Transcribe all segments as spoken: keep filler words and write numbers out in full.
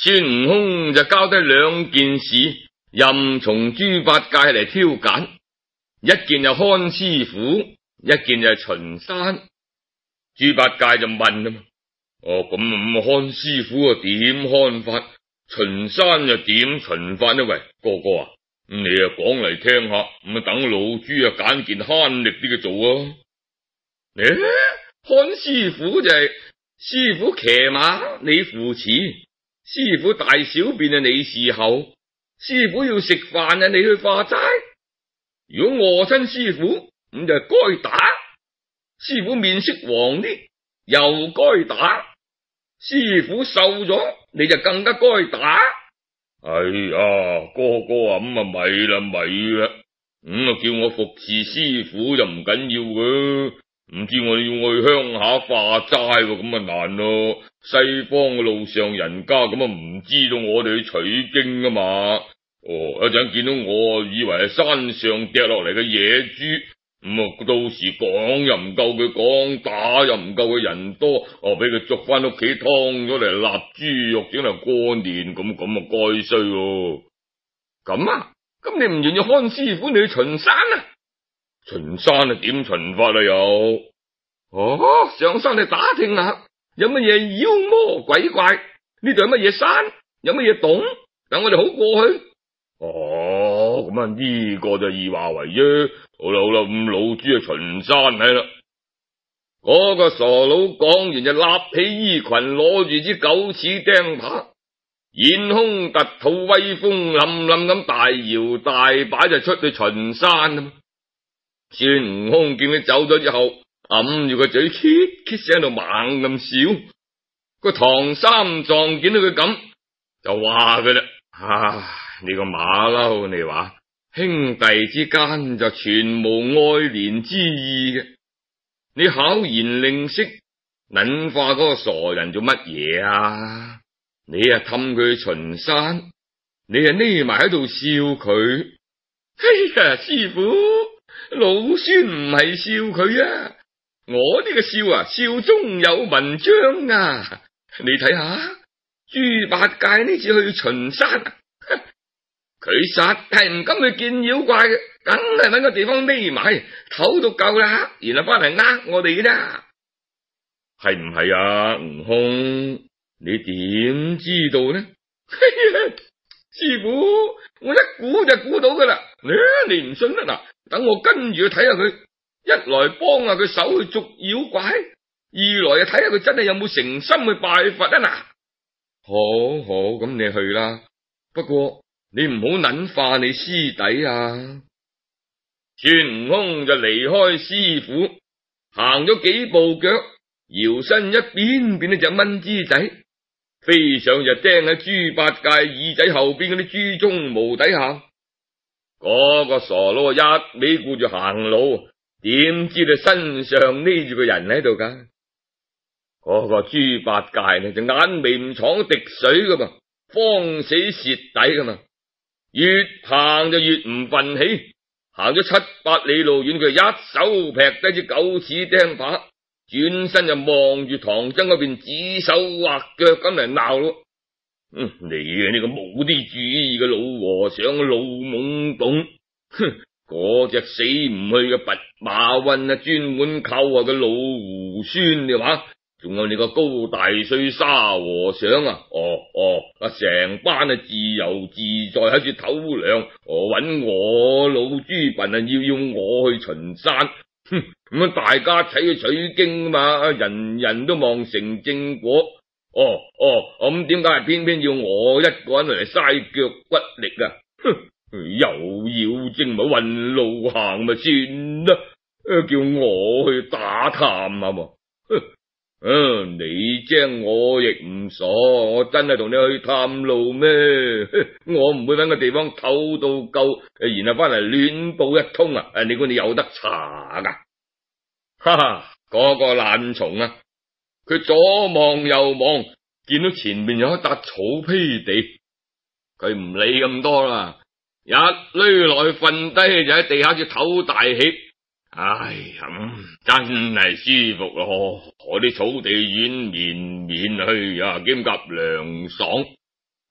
孫悟空就交低兩件事，任從豬八戒嚟挑揀，一件就看師傅，一件就係巡山。豬八戒就問啦，哦咁咁看師傅啊點看法？巡山又點巡法呢？喂，哥哥啊，你啊講嚟聽下，咁啊等老豬啊揀件慳力啲嘅做啊。誒、欸，看師傅就係、是、師傅騎馬，你扶持；師傅大小便啊，你侍候；師傅要食飯啊，你去化齋。如果餓親師傅，咁就該打；師傅面色黃啲，又該打；師傅瘦咗，你就更加該打。哎呀，哥哥啊，咁啊咪啦咪啦，咁啊叫我服侍師傅就唔緊要嘅，唔知我要去鄉下化齋，咁啊難咯。西方嘅路上人家咁啊唔知道我哋去取經啊嘛。哦，一陣見到我以為係山上跌落嚟嘅野豬。咁啊、嗯，到時講又唔夠佢講，打又唔夠佢人多，哦，俾佢捉翻屋企劏咗嚟臘豬肉整嚟過年，咁咁啊該衰咯。咁啊，咁你唔願意看師傅，你去巡山啊？巡山啊點巡法啊又？哦，上山去打聽下，有乜嘢妖魔鬼怪？呢度有乜嘢山？有乜嘢洞？等我哋好過去。哦，咁啊呢個就易話為啫。好啦好啦，咁老豬啊巡山係啦。嗰、那個傻佬講完就立起衣裙，攞住支九齒釘耙，現胸突肚，威風凜凜咁大搖大擺就出去巡山啊！孫悟空見佢走咗之後，揞住個嘴，咳咳聲喺度猛咁笑。個唐三藏見到佢咁，就話佢啦：唉，你個馬騮，你話兄弟之間就全無愛憐之意嘅，你巧言令色，捻化嗰個傻人做乜嘢啊？你啊氹佢巡山，你啊匿埋喺度笑佢。哎呀，師傅，老孫唔係笑佢啊，我呢個笑啊，笑中有文章啊！你睇下，豬八戒呢次去巡山啊，佢實係唔敢去見妖怪嘅，梗係搵個地方匿埋唞到夠啦，然後翻嚟呃我哋嘅咋？係唔係啊？悟空，你點知道呢？師傅，我一估就估到噶啦。你唔信啊？嗱，等我跟住去睇下佢，一來幫下佢手去捉妖怪，二來啊睇下佢真係有冇誠心去拜佛啊！嗱，好好，咁你去啦。不過你唔好捻化你師弟啊！孫悟空就離開師傅，行咗幾步腳，搖身一變變咗隻蚊枝仔，飛上就釘喺豬八戒耳仔後邊嗰啲豬鬃毛底下。嗰、那個傻佬一味顧住行路，點知佢身上匿住個人喺度噶？嗰、那個豬八戒呢就眼眉唔闖滴水噶嘛，慌死蝕底噶嘛。越行就越唔忿氣，行咗七八里路遠，佢一手劈低支九齒釘耙，轉身就望住唐僧嗰邊指手畫腳咁嚟鬧咯。嗯，你啊呢個冇啲主意嘅老和尚，老懵懂，哼，嗰隻死唔去嘅弼馬溫啊，專門靠下個老猢猻嘅話。仲有你個高大帥沙和尚啊！哦哦，啊成班啊自由自在喺住偷糧，哦搵我老豬笨啊，要要我去巡山，哼，咁樣大家一齊去取經嘛，人人都望成正果。哦哦，咁點解係偏偏要我一個人嚟嘥腳骨力啊？哼，有妖精咪運路行咪算啦，叫我去打探啊嘛，哼。嗯，你精我亦唔傻，我真係同你去探路咩？我唔會搵個地方唞到夠，然後翻嚟亂報一通啊！誒，你估你有得查噶？哈哈，嗰個爛蟲啊！佢左望右望，見到前面有一笪草坯地，佢唔理咁多啦，一攏落去瞓低就喺地下就唞大氣。唉呀、嗯，真係舒服咯！我啲草地軟綿綿去啊，兼夾涼爽。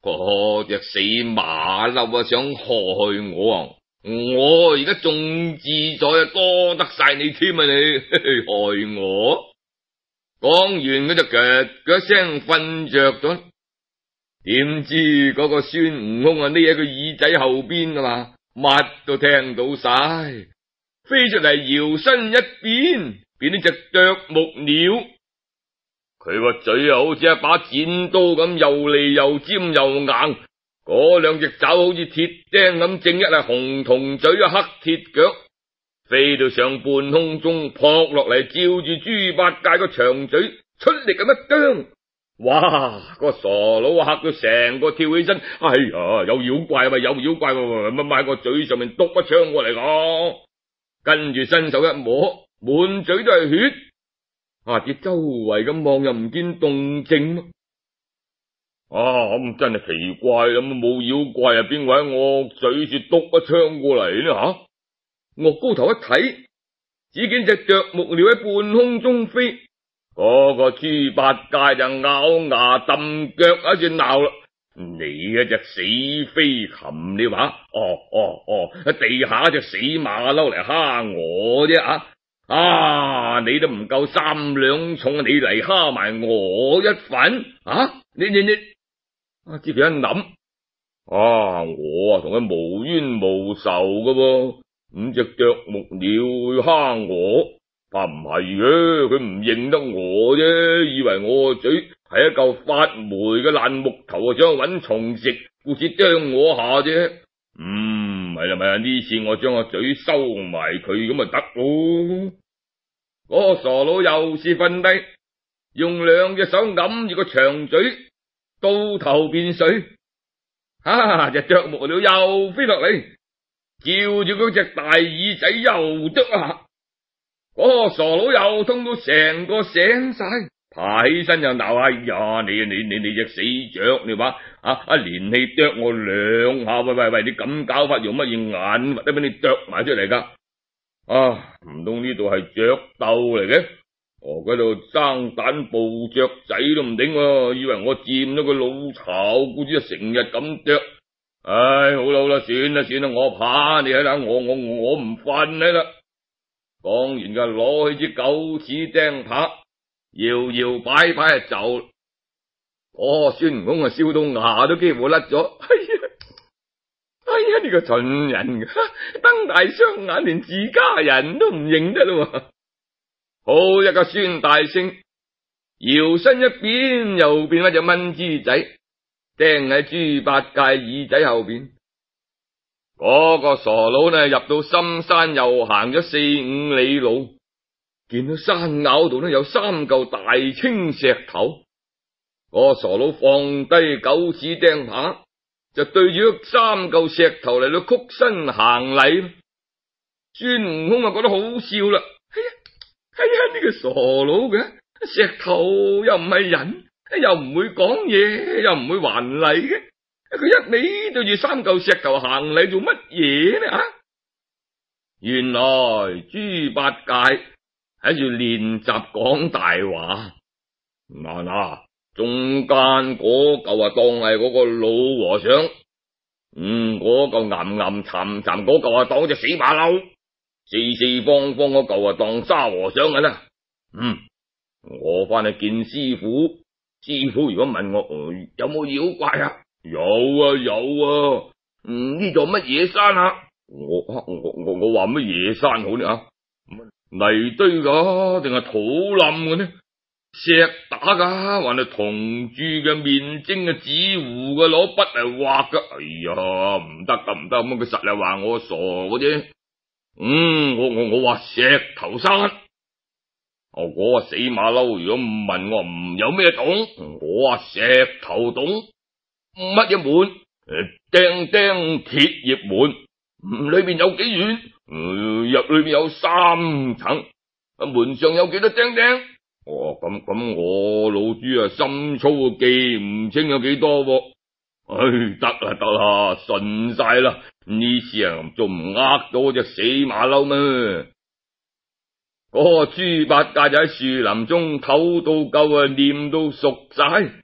嗰隻死馬騮啊，想害我啊！我而家仲自在啊，多得晒你添啊！你害我！講完佢就腳腳聲瞓着咗，點知嗰個孫悟空啊匿喺個耳仔後邊啊嘛，乜都聽到晒，飛出嚟搖身一變，變咗隻啄木鳥。佢個嘴啊好似一把剪刀咁，又利又尖又硬，嗰兩隻爪好似鐵釘咁，正一係紅銅嘴啊黑鐵腳，飛到上半空中撲落嚟，照住豬八戒個長嘴出力咁一啄，哇！個傻佬啊嚇到成個跳起身，哎呀，有妖怪啊，有妖怪喎，乜喺個嘴上面篤一槍過嚟講，跟住伸手一摸，滿嘴都係血。啊！啲周圍咁望又唔見動靜，啊咁真係奇怪啦！冇妖怪啊，邊個喺我嘴處篤一槍過嚟呢？吓、啊！我高頭一睇，只見隻啄木鳥喺半空中飛，嗰、那個豬八戒就咬牙揼腳喺度鬧啦：你一隻死飛禽，你話？哦哦哦，喺地下隻死馬騮嚟蝦我啫啊！啊！你都唔夠三兩重，你嚟蝦埋我一份啊！你你你，啊！接住一諗，啊！我啊同佢無冤無仇噶噃，咁隻啄木鳥去蝦我，怕唔係嘅，佢唔認得我啫，以為我個嘴係一嚿發霉嘅爛木頭，想搵蟲食，故此啄我下啫。嗯，係啦咪啊，呢次我將個嘴收埋佢咁咪得咯。嗰個傻佬又是瞓低，用兩隻手揞住個長嘴，到頭變水。哈！隻啄木鳥又飛落嚟，照住嗰隻大耳仔又啄一下。嗰個傻佬又痛到成個醒晒，爬起身就鬧：哎呀，你你你你隻死雀，你話啊啊連氣啄我兩下，喂喂喂，你咁搞法用乜嘢眼核都俾你啄埋出嚟噶？啊，唔通呢度係雀竇嚟嘅？哦，嗰度生蛋抱雀仔都唔頂喎，以為我佔咗個老巢，故此就成日咁啄。唉，好啦好啦，算啦算啦，我怕你喺度，我我我唔瞓喺啦。講完就攞起支九齒釘耙，搖搖擺擺就走。哦，孫悟空啊，笑到牙都幾乎甩咗。哎呀，哎呀，呢個蠢人，瞪大雙眼，連自家人都唔認得咯。好一個孫大聖，搖身一變，又變翻隻蚊豬仔，釘喺豬八戒耳仔後邊。嗰、那個傻佬呢，入到深山又行咗四五里路，見到山坳度呢有三嚿大青石頭。嗰、那個傻佬放低九齒釘耙，就對住三嚿石頭嚟到曲身行禮。孫悟空啊覺得好笑啦，哎呀，哎呀，呢、這個傻佬嘅石頭又唔係人，又唔會講嘢，又唔會還禮嘅。佢一味對住三嚿石頭行禮做乜嘢呢？啊！原來豬八戒喺度練習講大話。嗱嗱，中間嗰嚿啊當係嗰個老和尚，嗯，嗰嚿岩岩沉沉嗰嚿啊當隻死馬騮，四四方方嗰嚿啊當沙和尚㗎啦。嗯，我翻去見師傅，師傅如果問我、呃、有冇妖怪啊？有啊有啊，嗯，呢座乜野山啊？我我我我話乜野山好呢？啊，泥堆噶定係土冧嘅呢？石打噶，還係銅鑄嘅面精嘅紙糊嘅，攞筆嚟畫噶。哎呀，唔得噶唔得，咁佢實係話我傻嘅啫。嗯，我我我話石頭山。哦，我話死馬騮，如果唔問我唔有咩懂，我話石頭懂。乜嘢門？誒，釘釘鐵葉門，裏邊有幾遠？入裏邊有三層，門上有幾多釘釘？哦，咁咁我老豬啊心粗記唔清有幾多喎。唉，得啦得啦，順晒啦，呢次啊仲唔呃到隻死馬騮咩？嗰個豬八戒就喺樹林中唞到夠啊，念到熟晒。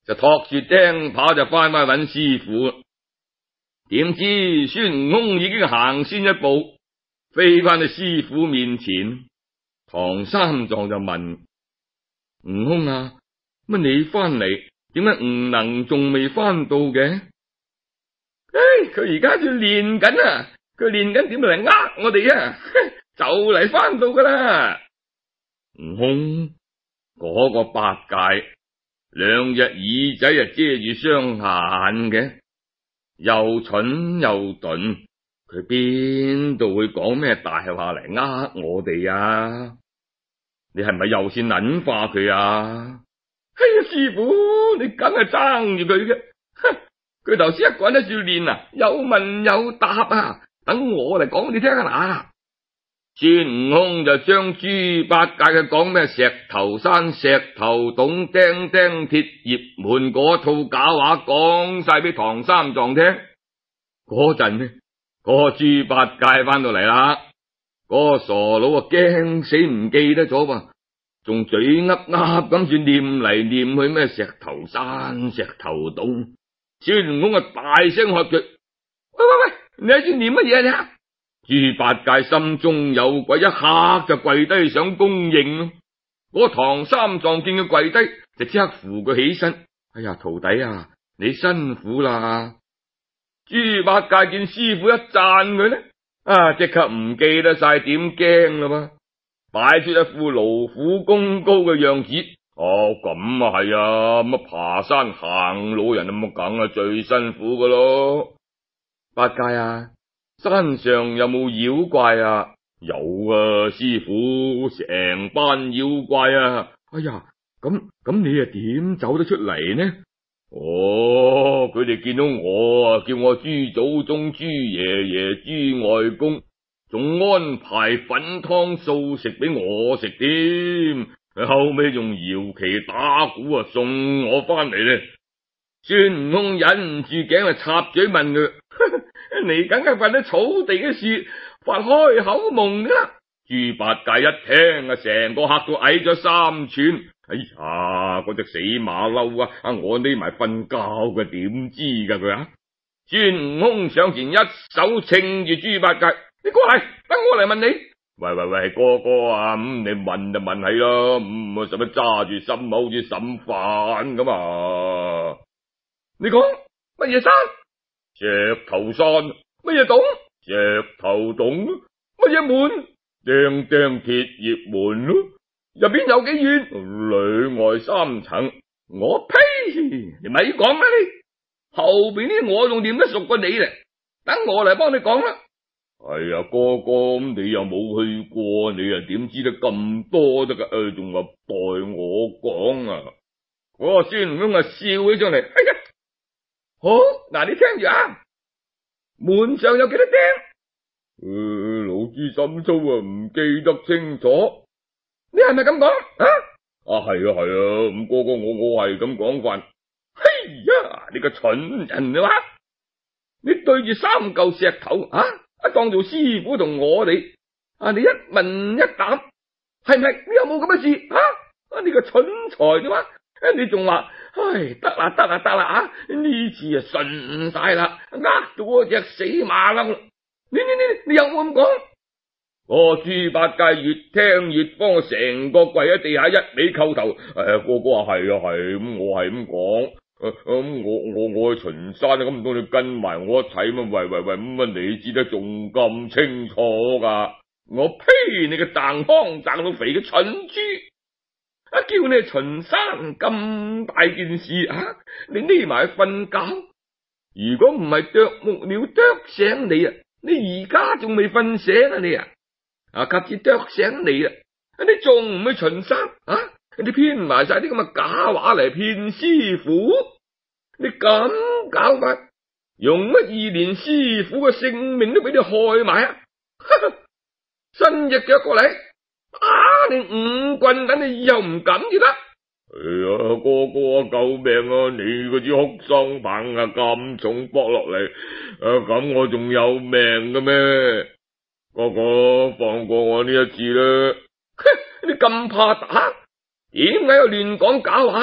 就托住釘耙就翻返揾師傅。點知孫悟空已經行先一步，飛翻去師傅面前。唐三藏就問悟空啊，乜你翻嚟，點解悟能仲未翻到嘅？唉，佢而家就練緊啊，佢練緊點嚟呃我哋啊，就嚟翻到噶啦。悟空，嗰個八戒兩隻耳仔啊遮住雙眼嘅，又蠢又鈍，佢邊度會講咩大話嚟呃我哋啊？你係咪又先諗化佢啊？哎呀，師傅，你梗係爭住佢嘅，佢頭先一個人喺度練啊，有問有答啊，等我嚟講你聽下嗱。孫悟空就將豬八戒嘅講咩石頭山、石頭洞、釘釘鐵葉門嗰套假話講晒俾唐三藏聽。嗰陣呢，嗰個豬八戒翻到嚟啦，嗰個傻佬啊驚死唔記得咗噃，仲嘴噏噏咁住念嚟念去咩石頭山、石頭洞。孫悟空啊大聲喝佢：喂喂喂，你喺度念乜嘢啊？豬八戒心中有鬼，一刻就跪低想恭認咯。嗰個唐三藏見佢跪低，就即刻扶佢起身。哎呀，徒弟啊，你辛苦啦！豬八戒見師傅一讚佢呢，啊，即刻唔記得晒點驚啦嘛，擺出一副勞苦功高嘅樣子。哦，咁啊係啊，乜爬山行路人咁梗係最辛苦噶咯。八戒啊，山上有冇妖怪啊？有啊，師傅，成班妖怪啊！哎呀，咁咁你又點走得出嚟呢？哦，佢哋見到我啊，叫我豬祖宗、豬爺爺、豬外公，仲安排粉湯素食俾我食添。後尾仲搖旗打鼓啊，送我翻嚟咧。孫悟空忍唔住頸啊，插嘴問佢：你梗係瞓喺草地嘅樹發開口夢啦！豬八戒一聽啊，成個嚇到矮咗三寸。哎呀，嗰隻死馬騮啊！啊，我匿埋瞓覺嘅，點知噶佢啊？孫悟空上前一手稱住豬八戒：你過嚟，等我嚟問你。喂喂喂，哥哥啊，咁、嗯、你問就問係啦，唔使乜揸住心口好似審犯咁啊？你講乜嘢山？石頭山。乜嘢洞？石頭洞。乜嘢門？釘釘鐵葉門咯。入邊有幾遠？裏外三層。我呸！你咪講啦你，後邊啲我仲念得熟過你咧，等我嚟幫你講啦。係啊，哥哥，咁你又冇去過，你又點知得咁多得噶？誒，仲話代我講啊！嗰個孫悟空啊笑起上嚟，哎呀，好嗱，你聽住啊，門上有幾多釘？誒、呃，老豬心粗啊，唔記得清楚。你係咪咁講啊？啊，係啊係啊，咁哥哥我我係咁講法。嘿呀，你個蠢人啊！你對住三嚿石頭啊！一當做師傅同我哋啊，你一問一答，係咪？你有冇咁嘅事啊？啊，你個蠢材啫嘛！你仲話，唉，得啦得啦得啦啊！呢次啊順晒啦，呃到嗰隻死馬騮。你你你你有冇咁講？哦，豬八戒越聽越慌，成個跪喺地下一味叩頭。誒、哎，哥哥話係啊係，咁我係咁講。咁、啊嗯、我我我去巡山啊，咁唔通你跟埋我一齊嘛？喂喂喂，咁啊你知得仲咁清楚噶？我呸！你個掟康掟到肥嘅蠢豬！啊，叫你巡山咁大件事啊，你匿埋瞓覺。如果唔係啄木鳥啄醒你啊，你而家仲未瞓醒啊你啊！啊，及至啄醒你啊，你仲唔去巡山啊？你編埋晒啲咁嘅假話嚟騙師傅，你咁搞法，用乜意連師傅嘅性命都俾你害埋啊！伸隻腳過嚟，打你五棍，等你以後唔敢至得。哎呀，哥哥救命啊！你嗰支哭喪棒啊咁重剝落嚟，啊咁我仲有命嘅咩？哥哥放過我呢一次啦！你咁怕打？點解又亂講假話？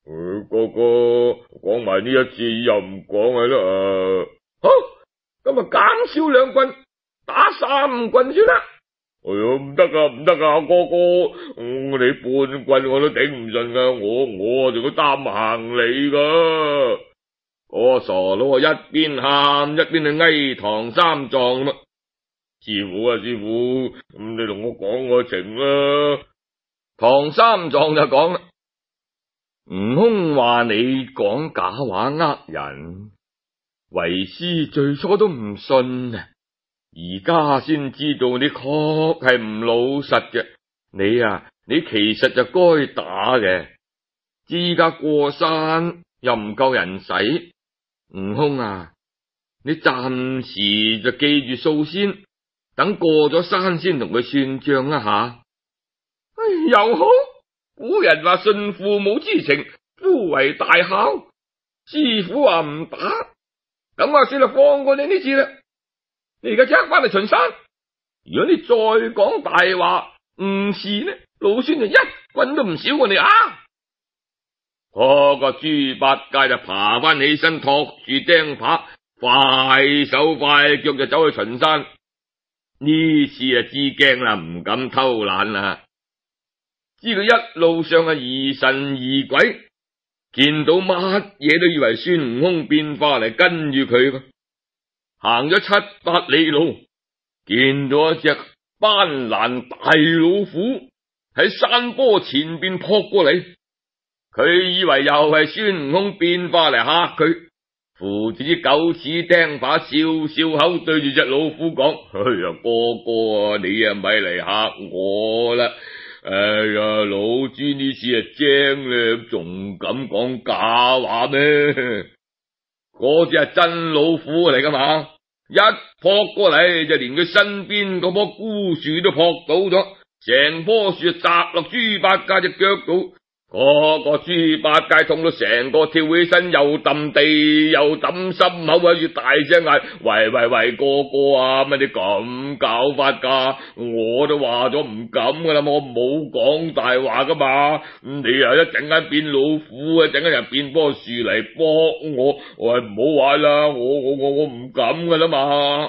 誒，哥哥講埋呢一次又唔講係啦。 好，咁啊減少兩棍，打三棍算啦。 哎呀，唔得噶，唔得噶，哥哥，嗯、你半棍我都頂唔順噶，我我仲要擔行李噶。 個傻佬啊，一邊喊一邊去哀唐三藏啦。 師傅啊，師傅，咁你同我講個情啦。 唐三藏就講啦，悟空話你講假話呃人，為師最初都唔信啊。而家先知道你確係唔老實嘅，你啊，你其實就該打嘅。依家過山又唔夠人使，悟空啊，你暫時就記住數先，等過咗山先同佢算賬一下。唉，又好，古人話順父母之情，夫為大孝。師傅話唔打，咁啊算啦，放過你呢次啦。你而家即刻翻嚟巡山，如果你再講大話誤事呢，老孫就一棍都唔少過你啊！嗰個豬八戒就爬翻起身，托住釘耙，快手快腳就走去巡山。呢次啊知驚啦，唔敢偷懶啦。知佢一路上啊疑神疑鬼，見到乜嘢都以為孫悟空變化嚟跟住佢。行咗七八里路，見到一隻斑蘭大老虎喺山坡前邊撲過嚟，佢以為又係孫悟空變化嚟嚇佢，扶住啲狗齒釘耙，笑笑口對住隻老虎講：哎呀，哥哥啊，你啊咪嚟嚇我啦！哎呀，老豬呢次啊精咧，仲敢講假話咩？嗰隻係真老虎嚟噶嘛？一撲過嚟就連佢身邊嗰棵枯樹都撲倒咗，成棵樹砸落豬八戒隻腳度。嗰個豬八戒痛到成個跳起身，又揼地又揼心口，喺住大聲嗌：喂喂喂，哥哥啊，乜你咁搞法噶？我都話咗唔敢噶啦，我冇講大話噶嘛。你又一陣間變老虎，一陣間又變棵樹嚟搏我，喂唔好玩啦，我我我我唔敢噶啦嘛。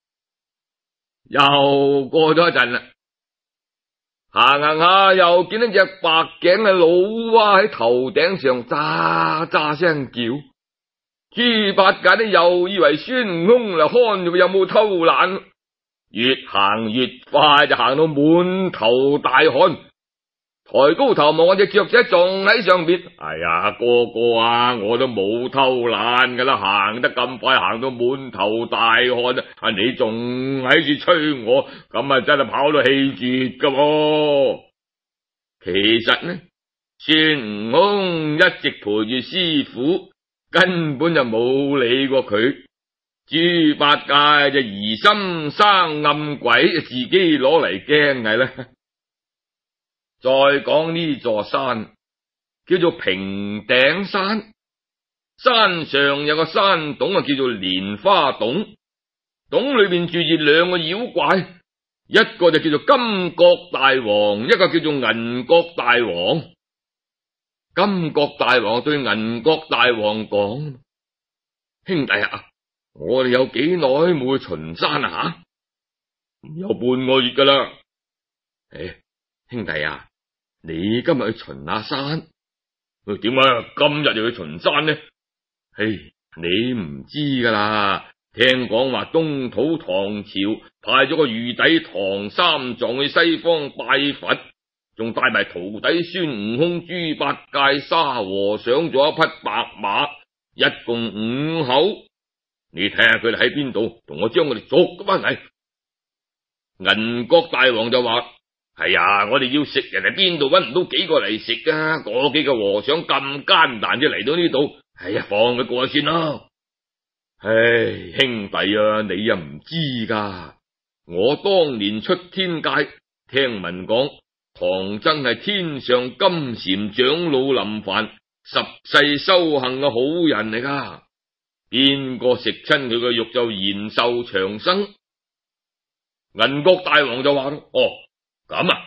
又過咗一陣啦。行行下又見到隻白頸嘅老蛙喺頭頂上喳喳聲叫，豬八戒都又以為孫悟空嚟看住佢有冇偷懶，越行越快就行到滿頭大汗，抬高頭望隻雀仔仲喺上邊。哎呀，哥哥啊，我都冇偷懶噶啦，行得咁快，行到滿頭大汗啊！你仲喺住吹我，咁啊真係跑到氣絕噶喎！其實呢，孫悟空一直陪住師傅，根本就冇理過佢。豬八戒就疑心生暗鬼，自己攞嚟驚係啦。再講呢座山叫做平頂山，山上有個山洞啊，叫做蓮花洞，洞裏邊住住兩個妖怪，一個就叫做金角大王，一個叫做銀角大王。金角大王對銀角大王講：兄弟啊，我哋有幾耐冇去巡山啊？吓，有半個月噶啦。誒，兄弟啊，你今日去巡下山，點解今日就去巡山呢？唉，你唔知噶啦，聽講話東土唐朝派咗個御弟唐三藏去西方拜佛，仲帶埋徒弟孫悟空、豬八戒、沙和尚咗一匹白馬，一共五口。你睇下佢哋喺邊度，同我將佢哋捉翻嚟。銀角大王就話：係啊，我哋要食人，喺邊度搵唔到幾個嚟食啊？嗰幾個和尚咁艱難就嚟到呢度，係呀，放佢過去先啦。唉，兄弟啊，你又唔知噶，我當年出天界，聽聞講唐僧係天上金蟬長老臨凡，十世修行嘅好人嚟噶，邊個食親佢嘅肉就延壽長生。銀角大王就話咯：哦，咁啊，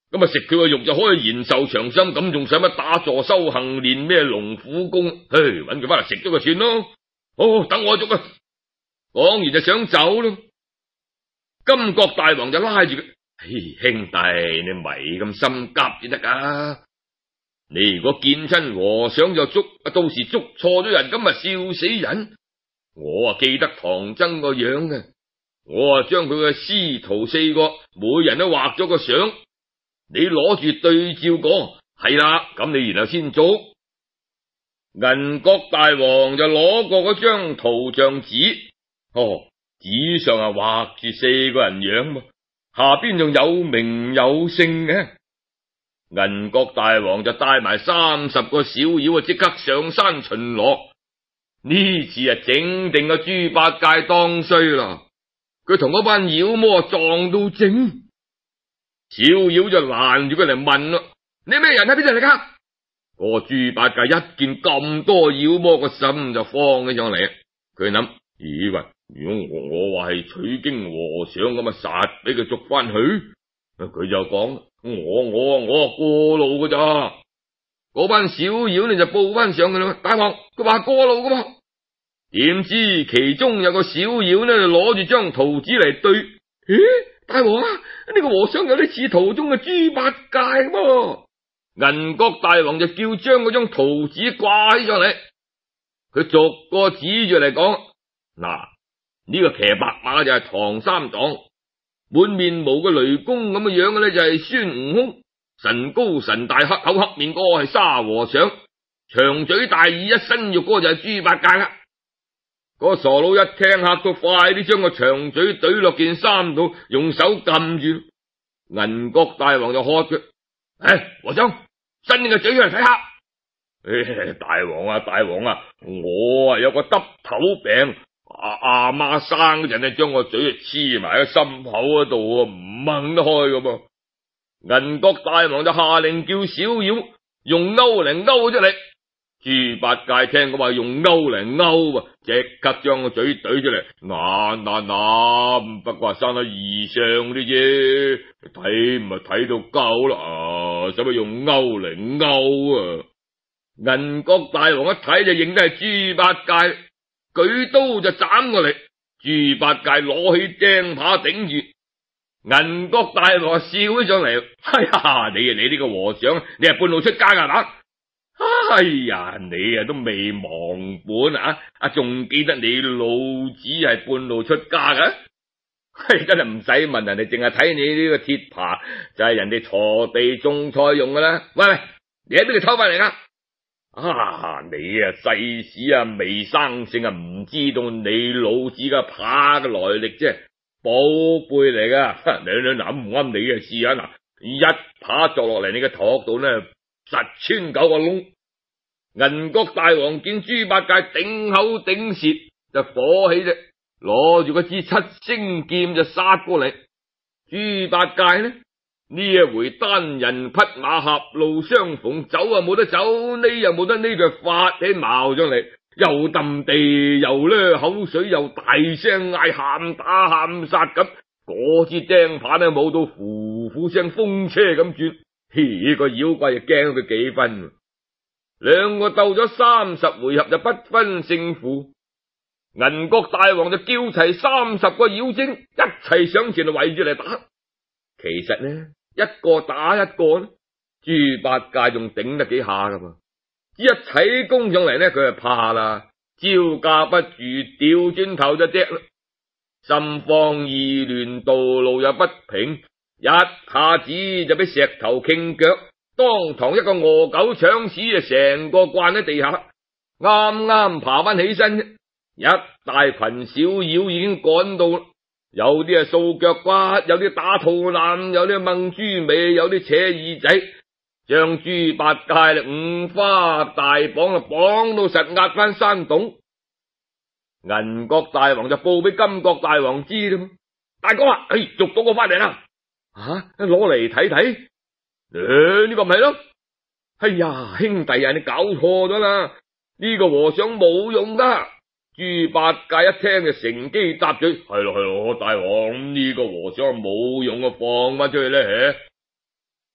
咁啊食佢個肉就可以延壽長生，咁仲使乜打坐修行練咩龍虎功？唉，搵佢翻嚟食咗佢算咯。好，等我捉啊！講完就想走咯。金國大王就拉住佢：嘿，兄弟，你咪咁心急先得噶。你如果見親和尚就捉，到時捉錯咗人，咁咪笑死人。我啊記得唐僧個樣嘅，我啊將佢嘅師徒四個每人都畫咗個相，你攞住對照講，係啦，咁你然後先捉。銀國大王就攞過嗰張圖像紙，哦，紙上啊畫住四個人樣，下邊仲有名有姓嘅。銀國大王就帶埋三十個小妖啊，即刻上山巡邏。呢次啊，整定個豬八戒當衰啦，佢同嗰班妖魔撞到正，小妖就攔住佢嚟問啦：你咩人喺邊度嚟噶？個豬八戒一見咁多妖魔，個心就慌咗上嚟。佢諗：咦喂，如果我我話係取經和尚咁啊，實俾佢捉翻去。佢就講：我我我過路噶咋？嗰班小妖你就報翻上去啦。大王，佢話過路噶嘛？點知其中有個小妖呢，就攞住張圖紙嚟對。咦，大王啊，呢、這個和尚有啲似圖中嘅豬八戒噃。銀國大王就叫將嗰張圖紙掛起上嚟，佢逐個指住嚟講：嗱，呢、這個騎白馬就係唐三藏，滿面毛嘅雷公咁嘅樣嘅咧就係孫悟空，神高神大黑口黑面嗰個係沙和尚，長嘴大耳一身肉嗰個就係豬八戒啦。嗰、那個傻佬一聽嚇到，快啲將個長嘴懟落件衫度，用手撳住。銀國大王就喝佢：唉，和尚，伸你個嘴出嚟睇下。唉，大王啊，大王啊，我啊有個耷頭病，阿阿媽生嗰陣呢，將個嘴黐埋喺心口嗰度啊，唔掹得開噶噃。銀國大王就下令叫小妖用勾嚟勾出嚟。豬八戒聽佢話用勾嚟勾啊，即刻將個嘴懟出嚟。嗱嗱嗱，不過生得異相啲啫，睇唔係睇到夠啦，啊，使乜用勾嚟勾啊？銀國大王一睇就認得係豬八戒，舉刀就斬過嚟。豬八戒攞起釘耙頂住。銀國大王笑咗上嚟：哎呀，你啊你呢個和尚，你係半路出家噶嗱？哎呀，你啊都未忘本啊！啊，仲記得你老子係半路出家噶？係真係唔使問人哋，淨係睇你呢個鐵耙就係人哋鋤地種菜用噶啦。喂喂，你喺邊度偷翻嚟噶？啊，你啊細屎啊未生性啊，唔知道你老子嘅耙嘅來歷啫，寶貝嚟噶。兩兩諗唔啱你嘅試下嗱，一耙鑿落嚟你嘅頭殼度呢，實穿九個窿。銀國大王見豬八戒頂口頂舌，就火起啫，攞住個支七星劍就殺過嚟。豬八戒呢呢一回單人匹馬狹路相逢，走啊冇得走，呢又冇得呢，佢發起矛上嚟，又揼地又咧口水，又大聲嗌，喊打喊殺咁。嗰支釘耙呢冇到呼呼聲風車咁轉，呢個妖怪就驚佢幾分。兩個鬥咗三十回合就不分勝負。銀國大王就叫齊三十個妖精一齊上前嚟圍住嚟打。其實呢一個打一個呢，豬八戒仲頂得幾下噶嘛。一齊攻上嚟呢，佢就怕啦，招架不住，調轉頭就隻啦。心慌意亂，道路又不平，一下子就俾石頭傾腳。當堂一個餓狗搶屎啊，成個慣喺地下，啱啱爬翻起身，一大群小妖已經趕到啦。有啲係掃腳骨，有啲打肚腩，有啲掹豬尾，有啲扯耳仔，將豬八戒五花大綁啊，綁到實壓翻山洞。銀國大王就報俾金國大王知啦。大哥啊，哎，捉到我翻嚟啦！吓，攞嚟睇睇。誒，呢、這個咪係咯？哎呀，兄弟啊，你搞錯咗啦！呢、這個和尚冇用噶。豬八戒一聽就乘機答嘴：係咯係咯，大王，呢、這個和尚冇用啊，放翻出去咧。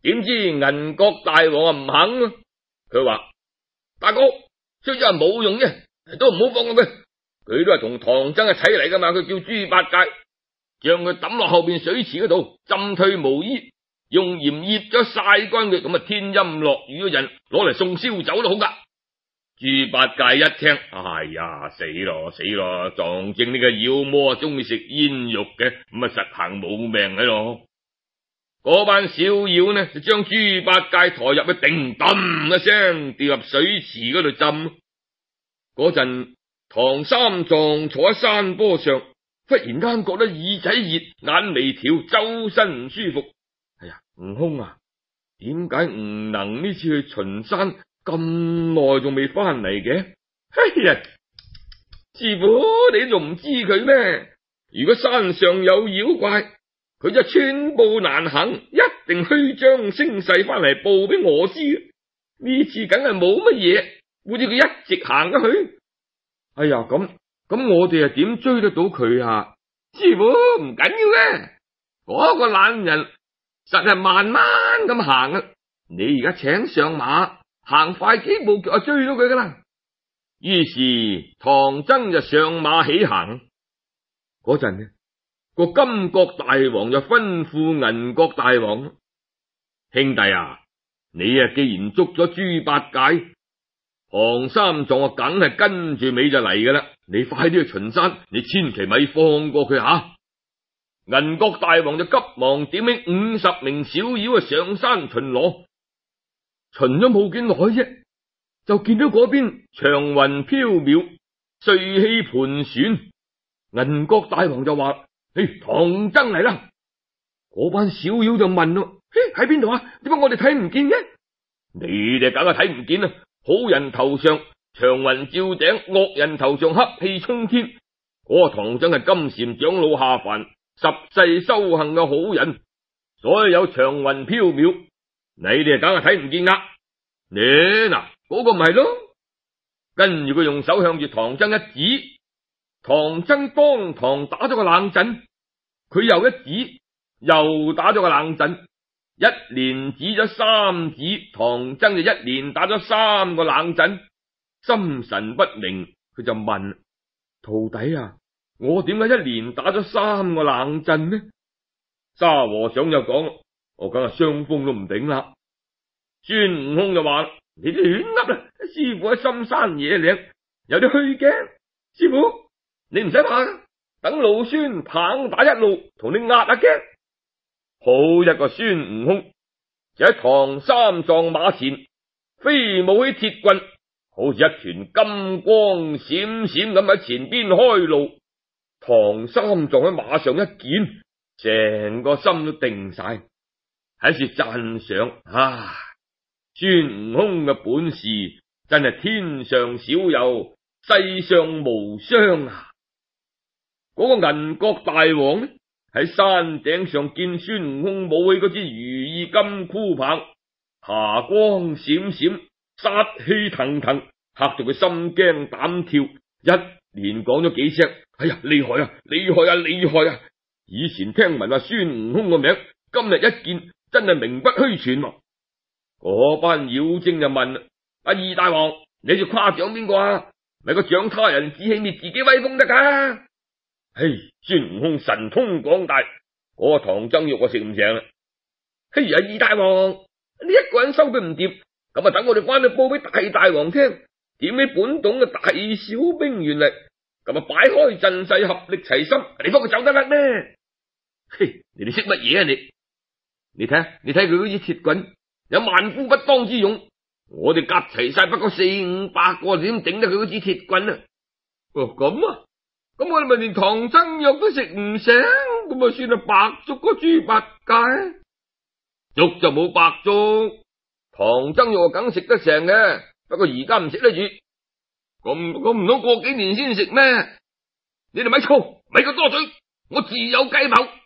點知銀國大王啊唔肯啊，佢話大哥雖然係冇用啫，都唔好放過佢，佢都係同唐僧一齊嚟噶嘛，佢叫豬八戒，將佢抌落後邊水池嗰度浸退無衣，用鹽醃咗曬乾佢，咁啊天陰落雨嗰陣攞嚟送燒酒都好噶。豬八戒一聽，哎呀死咯死咯，撞正呢個妖魔中意食煙肉嘅，咁啊實行冇命喺度。嗰班小妖呢就將豬八戒抬入去，叮噹一聲掉入水池嗰度浸。嗰陣唐三藏坐喺山坡上，忽然間覺得耳仔熱，眼眉跳，周身唔舒服。哎呀，悟空啊，點解唔能呢次去巡山咁耐仲未翻嚟嘅？哎呀，師傅你仲唔知佢咩？如果山上有妖怪，佢就寸步難行，一定虛張聲勢翻嚟報俾我知。呢次梗係冇乜嘢，好似佢一直行咗去。哎呀，咁咁我哋係點追得到佢啊？師傅唔緊要嘅，嗰個懶人實係慢慢咁行啊！你而家請上馬，行快幾步就追到佢噶啦。於是唐僧就上馬起行。嗰陣呢，個金國大王就吩咐銀國大王：兄弟啊，你啊既然捉咗豬八戒，唐三藏啊梗係跟住尾就嚟噶啦，你快啲去巡山，你千祈咪放過佢吓。銀國大王就急忙點起五十名小妖啊上山巡邏，巡咗冇幾耐啫，就見到嗰邊長雲飄渺，瑞氣盤旋。銀國大王就話：嘿，唐僧嚟啦！嗰班小妖就問咯：嘿，喺邊度啊？點解我哋睇唔見嘅？你哋梗係睇唔見啦！好人頭上長雲照頂，惡人頭上黑氣沖天。嗰、那個唐僧係金蟬長老下凡，十世修行嘅好人，所以有長雲飄渺。你哋梗係睇唔見噶。你嗱嗰個咪係咯。跟住佢用手向住唐僧一指，唐僧當堂打咗個冷震。佢又一指，又打咗個冷震。一連指咗三指，唐僧就一連打咗三個冷震。心神不明，佢就問徒弟啊，我點解一連打咗三個冷震呢？沙和尚就講：我梗係傷風都唔頂啦。孫悟空就話：你哋亂噏啦！師傅喺深山野嶺，有啲虛驚。師傅你唔使怕，等老孫棒打一路，同你壓下驚。好一個孫悟空，就喺唐三藏馬前飛舞起鐵棍，好似一團金光閃閃咁喺前邊開路。唐三藏喺馬上一見，成個心都定晒，喺處讚賞：啊，孫悟空嘅本事真係天上少有，世上無雙啊！嗰、那個銀國大王呢，喺山頂上見孫悟空舞起嗰支如意金箍棒，霞光閃閃，殺氣騰騰，嚇到佢心驚膽跳，一連講咗幾聲：哎呀，厲害啊，厲害啊，厲害啊！以前聽聞話孫悟空個名，今日一見真係名不虛傳。嗰班妖精就問：阿二大王，你就誇獎邊個啊？咪個獎他人志氣滅自己威風得噶？嘿，孫悟空神通廣大，嗰、那個唐僧肉我食唔成啦。嘿呀，二大王，呢一個人收佢唔掂，咁啊等我哋翻去報俾大大王聽，點起本董嘅大小兵員嚟，咁啊擺開陣勢，合力齊心，你幫佢走得甩咩？嘿，你哋識乜嘢啊你？你睇下，你睇佢嗰支鐵棍，有萬夫不當之勇，我哋夾齊晒不過四五百個，點頂得佢嗰支鐵棍啊？哦，咁啊，咁我哋咪連唐僧肉都食唔成，咁啊算係白捉個豬八戒，捉就冇白捉，唐僧肉梗食得成嘅，不過而家唔食得住，咁咁唔通過幾年先食咩？你哋咪嘈，咪咁多嘴，我自有計謀。